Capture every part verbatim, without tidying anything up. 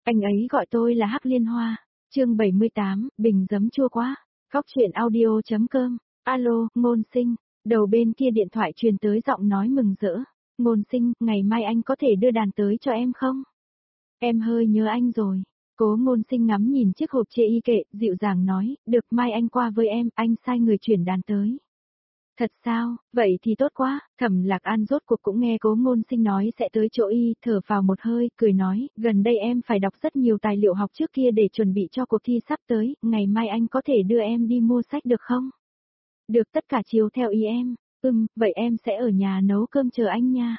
Anh ấy gọi tôi là Hắc Liên Hoa. Chương bảy mươi tám, bình giấm chua quá. Góc truyện audio chấm com. Alo, Ngôn Sinh. Đầu bên kia điện thoại truyền tới giọng nói mừng rỡ. Ngôn Sinh, ngày mai anh có thể đưa đàn tới cho em không? Em hơi nhớ anh rồi. Cố Ngôn Sinh ngắm nhìn chiếc hộp chê y kệ, dịu dàng nói, được mai anh qua với em, anh sai người chuyển đàn tới. Thật sao, vậy thì tốt quá, Thẩm Lạc An rốt cuộc cũng nghe Cố Ngôn Sinh nói sẽ tới chỗ y, thở vào một hơi, cười nói, gần đây em phải đọc rất nhiều tài liệu học trước kia để chuẩn bị cho cuộc thi sắp tới, ngày mai anh có thể đưa em đi mua sách được không? Được, tất cả chiều theo ý em, ừm, vậy em sẽ ở nhà nấu cơm chờ anh nha.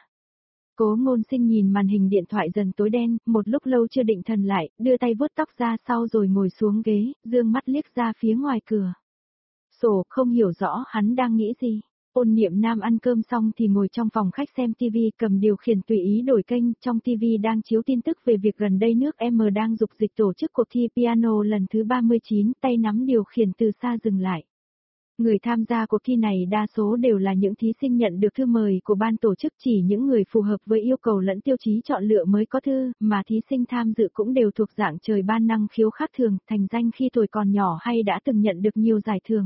Cố Ngôn Sinh nhìn màn hình điện thoại dần tối đen, một lúc lâu chưa định thần lại, đưa tay vuốt tóc ra sau rồi ngồi xuống ghế, dương mắt liếc ra phía ngoài cửa. Sổ không hiểu rõ hắn đang nghĩ gì. Ôn Niệm Nam ăn cơm xong thì ngồi trong phòng khách xem tivi, cầm điều khiển tùy ý đổi kênh, trong tivi đang chiếu tin tức về việc gần đây nước M đang dục dịch tổ chức cuộc thi piano lần thứ ba mươi chín, tay nắm điều khiển từ xa dừng lại. Người tham gia cuộc thi này đa số đều là những thí sinh nhận được thư mời của ban tổ chức, chỉ những người phù hợp với yêu cầu lẫn tiêu chí chọn lựa mới có thư, mà thí sinh tham dự cũng đều thuộc dạng trời ban năng khiếu khác thường, thành danh khi tuổi còn nhỏ hay đã từng nhận được nhiều giải thưởng.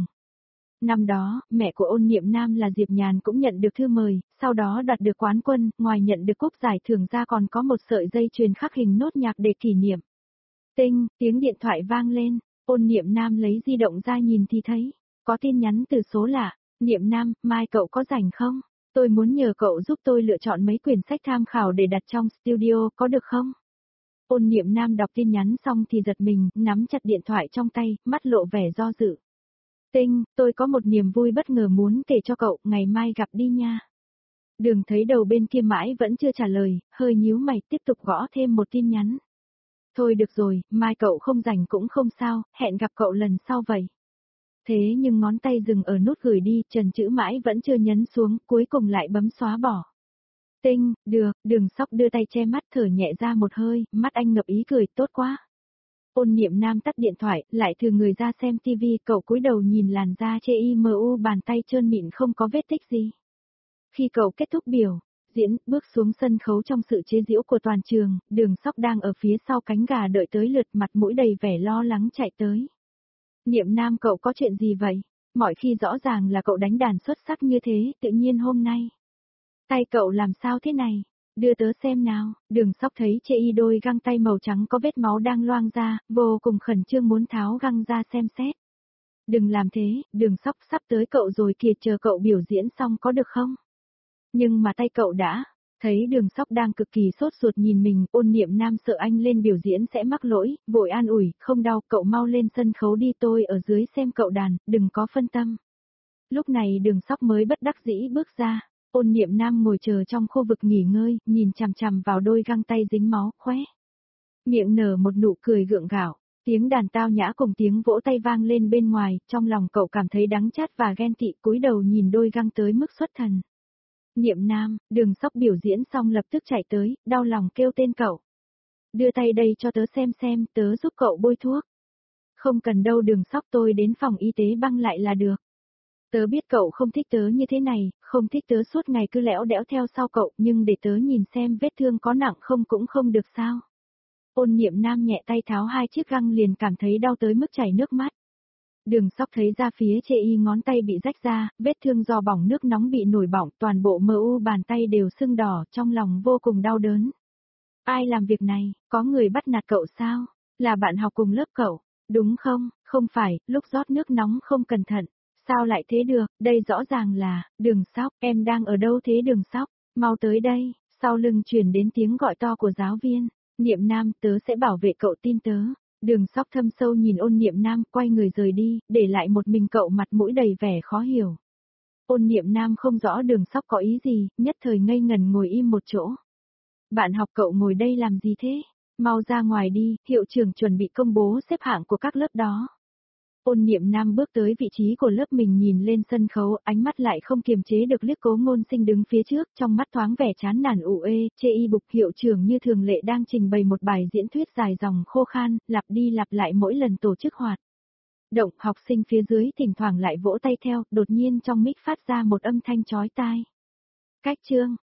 Năm đó, mẹ của Ôn Niệm Nam là Diệp Nhàn cũng nhận được thư mời, sau đó đoạt được quán quân, ngoài nhận được cúp giải thưởng ra còn có một sợi dây chuyền khắc hình nốt nhạc để kỷ niệm. Tinh, tiếng điện thoại vang lên, Ôn Niệm Nam lấy di động ra nhìn thì thấy, có tin nhắn từ số lạ, Niệm Nam, mai cậu có rảnh không? Tôi muốn nhờ cậu giúp tôi lựa chọn mấy quyển sách tham khảo để đặt trong studio, có được không? Ôn Niệm Nam đọc tin nhắn xong thì giật mình, nắm chặt điện thoại trong tay, mắt lộ vẻ do dự. Tinh, tôi có một niềm vui bất ngờ muốn kể cho cậu, ngày mai gặp đi nha. Đường thấy đầu bên kia mãi vẫn chưa trả lời, hơi nhíu mày tiếp tục gõ thêm một tin nhắn. Thôi được rồi, mai cậu không rảnh cũng không sao, hẹn gặp cậu lần sau vậy. Thế nhưng ngón tay dừng ở nút gửi đi, trần chữ mãi vẫn chưa nhấn xuống, cuối cùng lại bấm xóa bỏ. Tinh, được, Đường Sóc đưa tay che mắt thở nhẹ ra một hơi, mắt anh ngập ý cười, tốt quá. Ôn Niệm Nam tắt điện thoại, lại thừ người ra xem tivi, cậu cúi đầu nhìn làn da chê y mờ u, bàn tay trơn mịn không có vết tích gì. Khi cậu kết thúc biểu diễn, bước xuống sân khấu trong sự chế giễu của toàn trường, Đường Sóc đang ở phía sau cánh gà đợi tới lượt, mặt mũi đầy vẻ lo lắng chạy tới. Niệm Nam, cậu có chuyện gì vậy? Mọi khi rõ ràng là cậu đánh đàn xuất sắc như thế, tự nhiên hôm nay. Tay cậu làm sao thế này? Đưa tớ xem nào. Đường Sóc thấy chê y đôi găng tay màu trắng có vết máu đang loang ra, vô cùng khẩn trương muốn tháo găng ra xem xét. Đừng làm thế, Đường Sóc, sắp tới cậu rồi kìa, chờ cậu biểu diễn xong có được không? Nhưng mà tay cậu đã. Thấy Đường Sóc đang cực kỳ sốt ruột nhìn mình, Ôn Niệm Nam sợ anh lên biểu diễn sẽ mắc lỗi, vội an ủi, không đau, cậu mau lên sân khấu đi, tôi ở dưới xem cậu đàn, đừng có phân tâm. Lúc này Đường Sóc mới bất đắc dĩ bước ra. Ôn Niệm Nam ngồi chờ trong khu vực nghỉ ngơi, nhìn chằm chằm vào đôi găng tay dính máu, khóe miệng nở một nụ cười gượng gạo, tiếng đàn tao nhã cùng tiếng vỗ tay vang lên bên ngoài, trong lòng cậu cảm thấy đắng chát và ghen tị, cúi đầu nhìn đôi găng tới mức xuất thần. Niệm Nam, Đường Sóc biểu diễn xong lập tức chạy tới, đau lòng kêu tên cậu. Đưa tay đây cho tớ xem xem, tớ giúp cậu bôi thuốc. Không cần đâu Đường Sóc, tôi đến phòng y tế băng lại là được. Tớ biết cậu không thích tớ như thế này, không thích tớ suốt ngày cứ lẽo đẽo theo sau cậu, nhưng để tớ nhìn xem vết thương có nặng không cũng không được sao. Ôn Niệm Nam nhẹ tay tháo hai chiếc găng liền cảm thấy đau tới mức chảy nước mắt. Đường Sóc thấy ra phía chê y ngón tay bị rách ra, vết thương do bỏng nước nóng bị nổi bỏng, toàn bộ mờ u bàn tay đều sưng đỏ, trong lòng vô cùng đau đớn. Ai làm việc này, có người bắt nạt cậu sao? Là bạn học cùng lớp cậu, đúng không? Không phải, lúc rót nước nóng không cẩn thận. Sao lại thế được, đây rõ ràng là, Đường Sóc, em đang ở đâu thế Đường Sóc, mau tới đây, sau lưng truyền đến tiếng gọi to của giáo viên, Niệm Nam, tớ sẽ bảo vệ cậu, tin tớ. Đường Sóc thâm sâu nhìn Ôn Niệm Nam, quay người rời đi, để lại một mình cậu mặt mũi đầy vẻ khó hiểu. Ôn Niệm Nam không rõ Đường Sóc có ý gì, nhất thời ngây ngần ngồi im một chỗ. Bạn học cậu ngồi đây làm gì thế? Mau ra ngoài đi, hiệu trưởng chuẩn bị công bố xếp hạng của các lớp đó. Ôn Niệm Nam bước tới vị trí của lớp mình nhìn lên sân khấu, ánh mắt lại không kiềm chế được liếc Cố Ngôn Sinh đứng phía trước, trong mắt thoáng vẻ chán nản ủ ê, chê y bục hiệu trưởng như thường lệ đang trình bày một bài diễn thuyết dài dòng khô khan, lặp đi lặp lại mỗi lần tổ chức hoạt động, học sinh phía dưới thỉnh thoảng lại vỗ tay theo, đột nhiên trong mic phát ra một âm thanh chói tai. Cách chương,